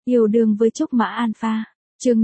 Yêu đương với Trúc Mã Alpha, chương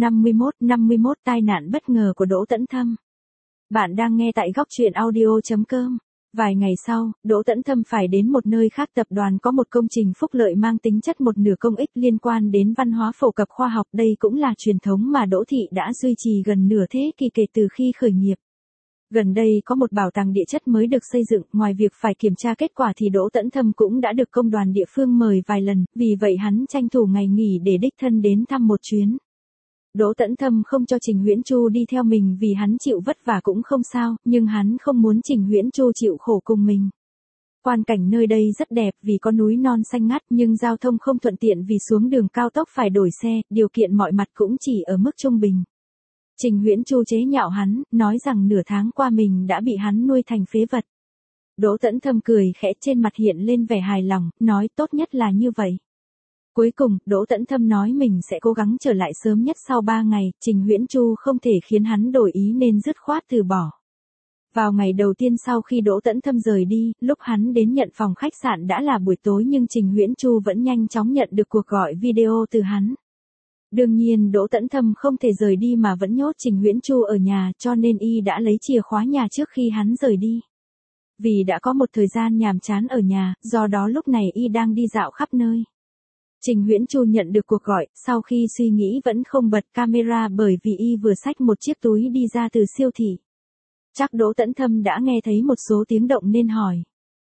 51 tai nạn bất ngờ của Đỗ Tấn Thâm. Bạn đang nghe tại góc truyện audio.com. Vài ngày sau, Đỗ Tấn Thâm phải đến một nơi khác. Tập đoàn có một công trình phúc lợi mang tính chất một nửa công ích liên quan đến văn hóa phổ cập khoa học. Đây cũng là truyền thống mà Đỗ Thị đã duy trì gần nửa thế kỷ kể từ khi khởi nghiệp. Gần đây có một bảo tàng địa chất mới được xây dựng, ngoài việc phải kiểm tra kết quả thì Đỗ Tấn Thâm cũng đã được công đoàn địa phương mời vài lần, vì vậy hắn tranh thủ ngày nghỉ để đích thân đến thăm một chuyến. Đỗ Tấn Thâm không cho Trình Huyễn Chu đi theo mình vì hắn chịu vất vả cũng không sao, nhưng hắn không muốn Trình Huyễn Chu chịu khổ cùng mình. Quang cảnh nơi đây rất đẹp vì có núi non xanh ngắt, nhưng giao thông không thuận tiện vì xuống đường cao tốc phải đổi xe, điều kiện mọi mặt cũng chỉ ở mức trung bình. Trình Huyễn Chu chế nhạo hắn, nói rằng nửa tháng qua mình đã bị hắn nuôi thành phế vật. Đỗ Tấn Thâm cười khẽ, trên mặt hiện lên vẻ hài lòng, nói tốt nhất là như vậy. Cuối cùng, Đỗ Tấn Thâm nói mình sẽ cố gắng trở lại sớm nhất sau 3 ngày, Trình Huyễn Chu không thể khiến hắn đổi ý nên dứt khoát từ bỏ. Vào ngày đầu tiên sau khi Đỗ Tấn Thâm rời đi, lúc hắn đến nhận phòng khách sạn đã là buổi tối nhưng Trình Huyễn Chu vẫn nhanh chóng nhận được cuộc gọi video từ hắn. Đương nhiên Đỗ Tấn Thâm không thể rời đi mà vẫn nhốt Trình Huyễn Chu ở nhà, cho nên y đã lấy chìa khóa nhà trước khi hắn rời đi. Vì đã có một thời gian nhàm chán ở nhà, do đó lúc này y đang đi dạo khắp nơi. Trình Huyễn Chu nhận được cuộc gọi, sau khi suy nghĩ vẫn không bật camera bởi vì y vừa xách một chiếc túi đi ra từ siêu thị. Chắc Đỗ Tấn Thâm đã nghe thấy một số tiếng động nên hỏi.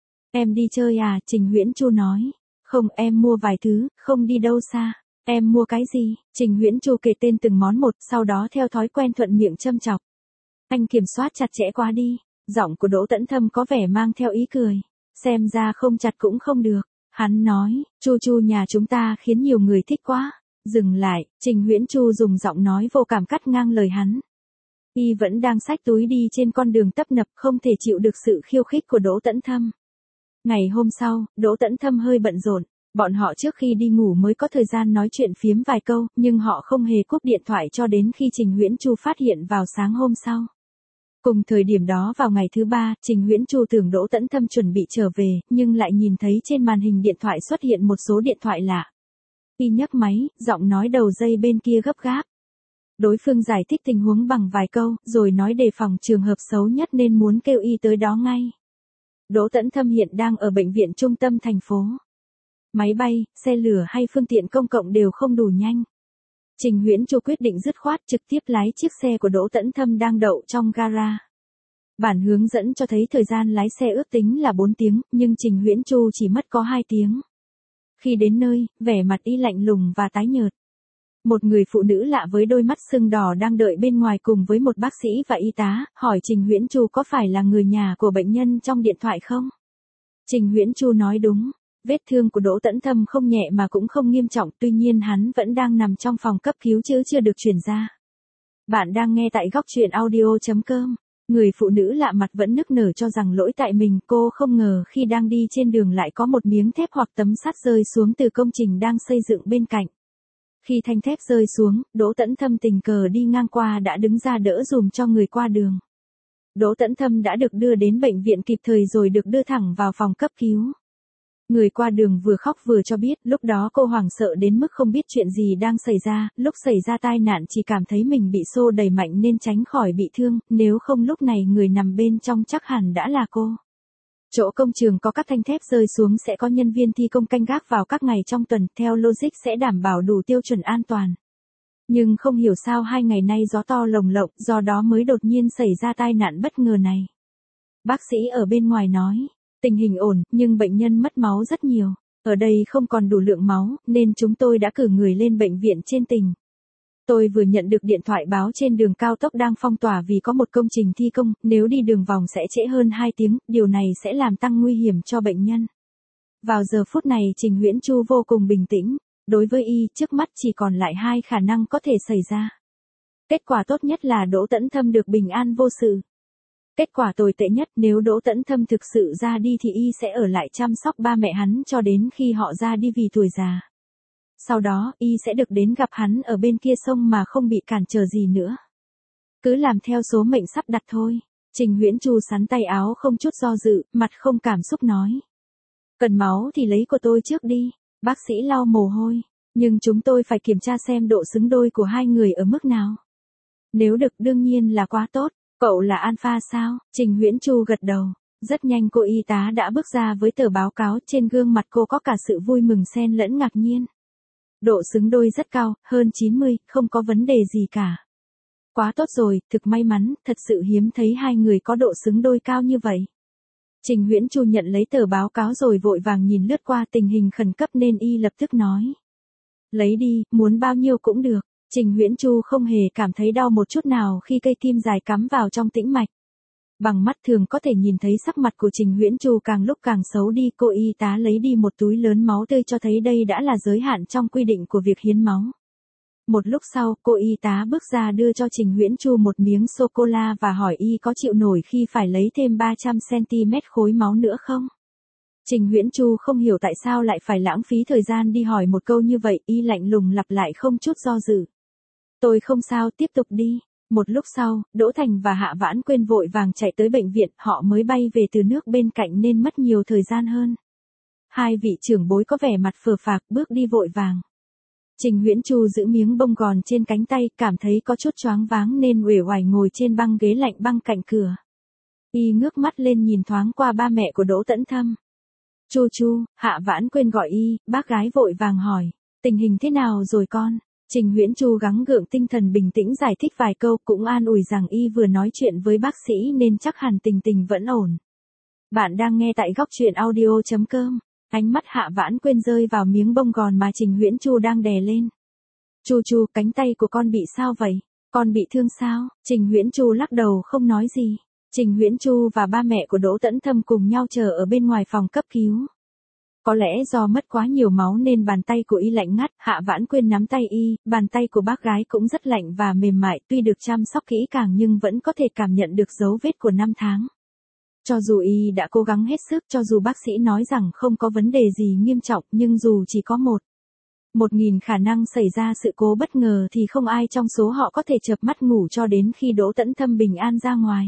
Em đi chơi à? Trình Huyễn Chu nói. Không, em mua vài thứ, không đi đâu xa. Em mua cái gì? Trình Huyễn Chu kể tên từng món một, sau đó theo thói quen thuận miệng châm chọc. Anh kiểm soát chặt chẽ quá đi. Giọng của Đỗ Tấn Thâm có vẻ mang theo ý cười. Xem ra không chặt cũng không được. Hắn nói, Chu nhà chúng ta khiến nhiều người thích quá. Dừng lại, Trình Huyễn Chu dùng giọng nói vô cảm cắt ngang lời hắn. Y vẫn đang xách túi đi trên con đường tấp nập, không thể chịu được sự khiêu khích của Đỗ Tấn Thâm. Ngày hôm sau, Đỗ Tấn Thâm hơi bận rộn. Bọn họ trước khi đi ngủ mới có thời gian nói chuyện phiếm vài câu, nhưng họ không hề cúp điện thoại cho đến khi Trình Huyễn Chu phát hiện vào sáng hôm sau. Cùng thời điểm đó vào ngày thứ 3, Trình Huyễn Chu tưởng Đỗ Tấn Thâm chuẩn bị trở về, nhưng lại nhìn thấy trên màn hình điện thoại xuất hiện một số điện thoại lạ. Y nhấc máy, giọng nói đầu dây bên kia gấp gáp. Đối phương giải thích tình huống bằng vài câu, rồi nói đề phòng trường hợp xấu nhất nên muốn kêu y tới đó ngay. Đỗ Tấn Thâm hiện đang ở bệnh viện trung tâm thành phố. Máy bay, xe lửa hay phương tiện công cộng đều không đủ nhanh. Trình Huyễn Chu quyết định dứt khoát trực tiếp lái chiếc xe của Đỗ Tấn Thâm đang đậu trong gara. Bản hướng dẫn cho thấy thời gian lái xe ước tính là 4 tiếng, nhưng Trình Huyễn Chu chỉ mất có 2 tiếng. Khi đến nơi, vẻ mặt y lạnh lùng và tái nhợt. Một người phụ nữ lạ với đôi mắt sưng đỏ đang đợi bên ngoài cùng với một bác sĩ và y tá, hỏi Trình Huyễn Chu có phải là người nhà của bệnh nhân trong điện thoại không? Trình Huyễn Chu nói đúng. Vết thương của Đỗ Tấn Thâm không nhẹ mà cũng không nghiêm trọng, tuy nhiên hắn vẫn đang nằm trong phòng cấp cứu chứ chưa được chuyển ra. Bạn đang nghe tại góc truyện audio.com. Người phụ nữ lạ mặt vẫn nức nở cho rằng lỗi tại mình, cô không ngờ khi đang đi trên đường lại có một miếng thép hoặc tấm sắt rơi xuống từ công trình đang xây dựng bên cạnh. Khi thanh thép rơi xuống, Đỗ Tấn Thâm tình cờ đi ngang qua đã đứng ra đỡ dùm cho người qua đường. Đỗ Tấn Thâm đã được đưa đến bệnh viện kịp thời rồi được đưa thẳng vào phòng cấp cứu. Người qua đường vừa khóc vừa cho biết, lúc đó cô hoảng sợ đến mức không biết chuyện gì đang xảy ra, lúc xảy ra tai nạn chỉ cảm thấy mình bị xô đẩy mạnh nên tránh khỏi bị thương, nếu không lúc này người nằm bên trong chắc hẳn đã là cô. Chỗ công trường có các thanh thép rơi xuống sẽ có nhân viên thi công canh gác vào các ngày trong tuần, theo logic sẽ đảm bảo đủ tiêu chuẩn an toàn. Nhưng không hiểu sao 2 ngày nay gió to lồng lộng, do đó mới đột nhiên xảy ra tai nạn bất ngờ này. Bác sĩ ở bên ngoài nói. Tình hình ổn, nhưng bệnh nhân mất máu rất nhiều. Ở đây không còn đủ lượng máu, nên chúng tôi đã cử người lên bệnh viện trên tỉnh. Tôi vừa nhận được điện thoại báo trên đường cao tốc đang phong tỏa vì có một công trình thi công, nếu đi đường vòng sẽ trễ hơn 2 tiếng, điều này sẽ làm tăng nguy hiểm cho bệnh nhân. Vào giờ phút này Trình Huyễn Chu vô cùng bình tĩnh. Đối với y, trước mắt chỉ còn lại 2 khả năng có thể xảy ra. Kết quả tốt nhất là Đỗ Tấn Thâm được bình an vô sự. Kết quả tồi tệ nhất, nếu Đỗ Tấn Thâm thực sự ra đi thì y sẽ ở lại chăm sóc ba mẹ hắn cho đến khi họ ra đi vì tuổi già. Sau đó, y sẽ được đến gặp hắn ở bên kia sông mà không bị cản trở gì nữa. Cứ làm theo số mệnh sắp đặt thôi. Trình Huyễn Chu sắn tay áo không chút do dự, mặt không cảm xúc nói. Cần máu thì lấy của tôi trước đi. Bác sĩ lau mồ hôi. Nhưng chúng tôi phải kiểm tra xem độ xứng đôi của hai người ở mức nào. Nếu được đương nhiên là quá tốt. Cậu là alpha sao? Trình Huyễn Chu gật đầu. Rất nhanh cô y tá đã bước ra với tờ báo cáo, trên gương mặt cô có cả sự vui mừng xen lẫn ngạc nhiên. Độ xứng đôi rất cao, hơn 90, không có vấn đề gì cả. Quá tốt rồi, thực may mắn, thật sự hiếm thấy hai người có độ xứng đôi cao như vậy. Trình Huyễn Chu nhận lấy tờ báo cáo rồi vội vàng nhìn lướt qua, tình hình khẩn cấp nên y lập tức nói. Lấy đi, muốn bao nhiêu cũng được. Trình Huyễn Chu không hề cảm thấy đau một chút nào khi cây kim dài cắm vào trong tĩnh mạch. Bằng mắt thường có thể nhìn thấy sắc mặt của Trình Huyễn Chu càng lúc càng xấu đi. Cô y tá lấy đi một túi lớn máu tươi cho thấy đây đã là giới hạn trong quy định của việc hiến máu. Một lúc sau, cô y tá bước ra đưa cho Trình Huyễn Chu một miếng sô-cô-la và hỏi y có chịu nổi khi phải lấy thêm 300cm khối máu nữa không? Trình Huyễn Chu không hiểu tại sao lại phải lãng phí thời gian đi hỏi một câu như vậy, y lạnh lùng lặp lại không chút do dự. Tôi không sao, tiếp tục đi. Một lúc sau, Đỗ Thành và Hạ Vãn Quyên vội vàng chạy tới bệnh viện, họ mới bay về từ nước bên cạnh nên mất nhiều thời gian hơn. Hai vị trưởng bối có vẻ mặt phờ phạc bước đi vội vàng. Trình Huyễn Chu giữ miếng bông gòn trên cánh tay, cảm thấy có chút choáng váng nên uể oải ngồi trên băng ghế lạnh băng cạnh cửa. Y ngước mắt lên nhìn thoáng qua ba mẹ của Đỗ Tẫn Thâm. Chu Chu, Hạ Vãn Quyên gọi y, bác gái vội vàng hỏi, tình hình thế nào rồi con? Trình Huyễn Chu gắng gượng tinh thần bình tĩnh giải thích vài câu, cũng an ủi rằng y vừa nói chuyện với bác sĩ nên chắc hẳn tình vẫn ổn. Bạn đang nghe tại góc truyện audio.com. Ánh mắt Hạ Vãn Quyên rơi vào miếng bông gòn mà Trình Huyễn Chu đang đè lên. Chu Chu, cánh tay của con bị sao vậy? Con bị thương sao? Trình Huyễn Chu lắc đầu không nói gì. Trình Huyễn Chu và ba mẹ của Đỗ Tẫn Thâm cùng nhau chờ ở bên ngoài phòng cấp cứu. Có lẽ do mất quá nhiều máu nên bàn tay của y lạnh ngắt, Hạ Vãn Quyên nắm tay y, bàn tay của bác gái cũng rất lạnh và mềm mại, tuy được chăm sóc kỹ càng nhưng vẫn có thể cảm nhận được dấu vết của năm tháng. Cho dù y đã cố gắng hết sức, cho dù bác sĩ nói rằng không có vấn đề gì nghiêm trọng, nhưng dù chỉ có 1.000 khả năng xảy ra sự cố bất ngờ thì không ai trong số họ có thể chợp mắt ngủ cho đến khi Đỗ Tẫn Thâm bình an ra ngoài.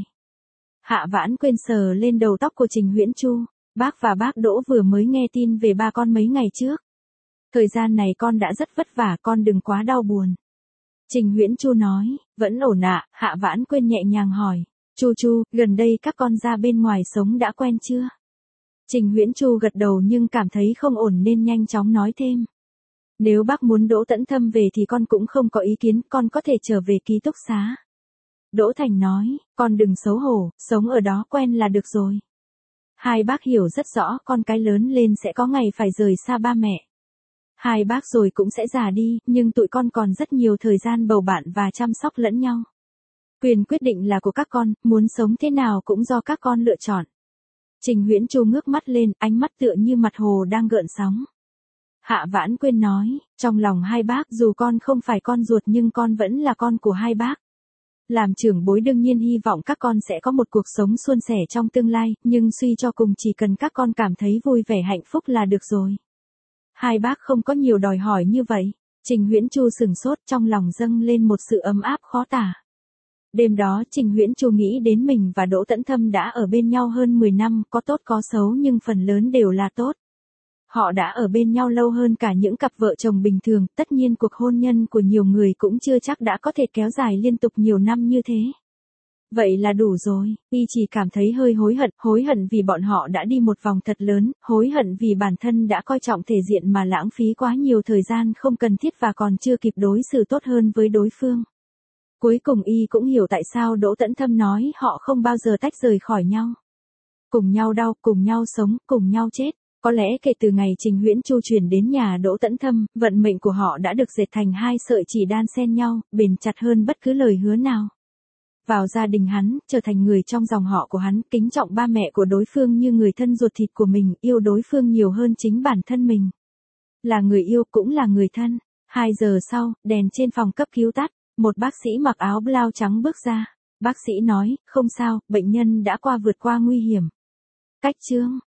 Hạ Vãn Quyên sờ lên đầu tóc của Trình Huyễn Chu. Bác và bác Đỗ vừa mới nghe tin về ba con mấy ngày trước. Thời gian này con đã rất vất vả, con đừng quá đau buồn. Trình Huyễn Chu nói, vẫn ổn ạ. Hạ Vãn Quyên nhẹ nhàng hỏi, Chu Chu, gần đây các con ra bên ngoài sống đã quen chưa? Trình Huyễn Chu gật đầu nhưng cảm thấy không ổn nên nhanh chóng nói thêm. Nếu bác muốn Đỗ Tẫn Thâm về thì con cũng không có ý kiến, con có thể trở về ký túc xá. Đỗ Thành nói, con đừng xấu hổ, sống ở đó quen là được rồi. Hai bác hiểu rất rõ con cái lớn lên sẽ có ngày phải rời xa ba mẹ. Hai bác rồi cũng sẽ già đi, nhưng tụi con còn rất nhiều thời gian bầu bạn và chăm sóc lẫn nhau. Quyền quyết định là của các con, muốn sống thế nào cũng do các con lựa chọn. Trình Huyễn Chu ngước mắt lên, ánh mắt tựa như mặt hồ đang gợn sóng. Hạ Vãn Quyên nói, trong lòng hai bác dù con không phải con ruột nhưng con vẫn là con của hai bác. Làm trưởng bối đương nhiên hy vọng các con sẽ có một cuộc sống suôn sẻ trong tương lai, nhưng suy cho cùng chỉ cần các con cảm thấy vui vẻ hạnh phúc là được rồi. Hai bác không có nhiều đòi hỏi như vậy. Trình Huyễn Chu sừng sốt, trong lòng dâng lên một sự ấm áp khó tả. Đêm đó Trình Huyễn Chu nghĩ đến mình và Đỗ Tẫn Thâm đã ở bên nhau hơn 10 năm, có tốt có xấu nhưng phần lớn đều là tốt. Họ đã ở bên nhau lâu hơn cả những cặp vợ chồng bình thường, tất nhiên cuộc hôn nhân của nhiều người cũng chưa chắc đã có thể kéo dài liên tục nhiều năm như thế. Vậy là đủ rồi, y chỉ cảm thấy hơi hối hận vì bọn họ đã đi một vòng thật lớn, hối hận vì bản thân đã coi trọng thể diện mà lãng phí quá nhiều thời gian không cần thiết và còn chưa kịp đối xử tốt hơn với đối phương. Cuối cùng y cũng hiểu tại sao Đỗ Tẫn Thâm nói họ không bao giờ tách rời khỏi nhau. Cùng nhau đau, cùng nhau sống, cùng nhau chết. Có lẽ kể từ ngày Trình Huyễn Chu chuyển đến nhà Đỗ Tẫn Thâm, vận mệnh của họ đã được dệt thành hai sợi chỉ đan xen nhau, bền chặt hơn bất cứ lời hứa nào. Vào gia đình hắn, trở thành người trong dòng họ của hắn, kính trọng ba mẹ của đối phương như người thân ruột thịt của mình, yêu đối phương nhiều hơn chính bản thân mình. Là người yêu cũng là người thân. 2 giờ sau, đèn trên phòng cấp cứu tắt, một bác sĩ mặc áo blau trắng bước ra. Bác sĩ nói, không sao, bệnh nhân đã vượt qua nguy hiểm. Cách chương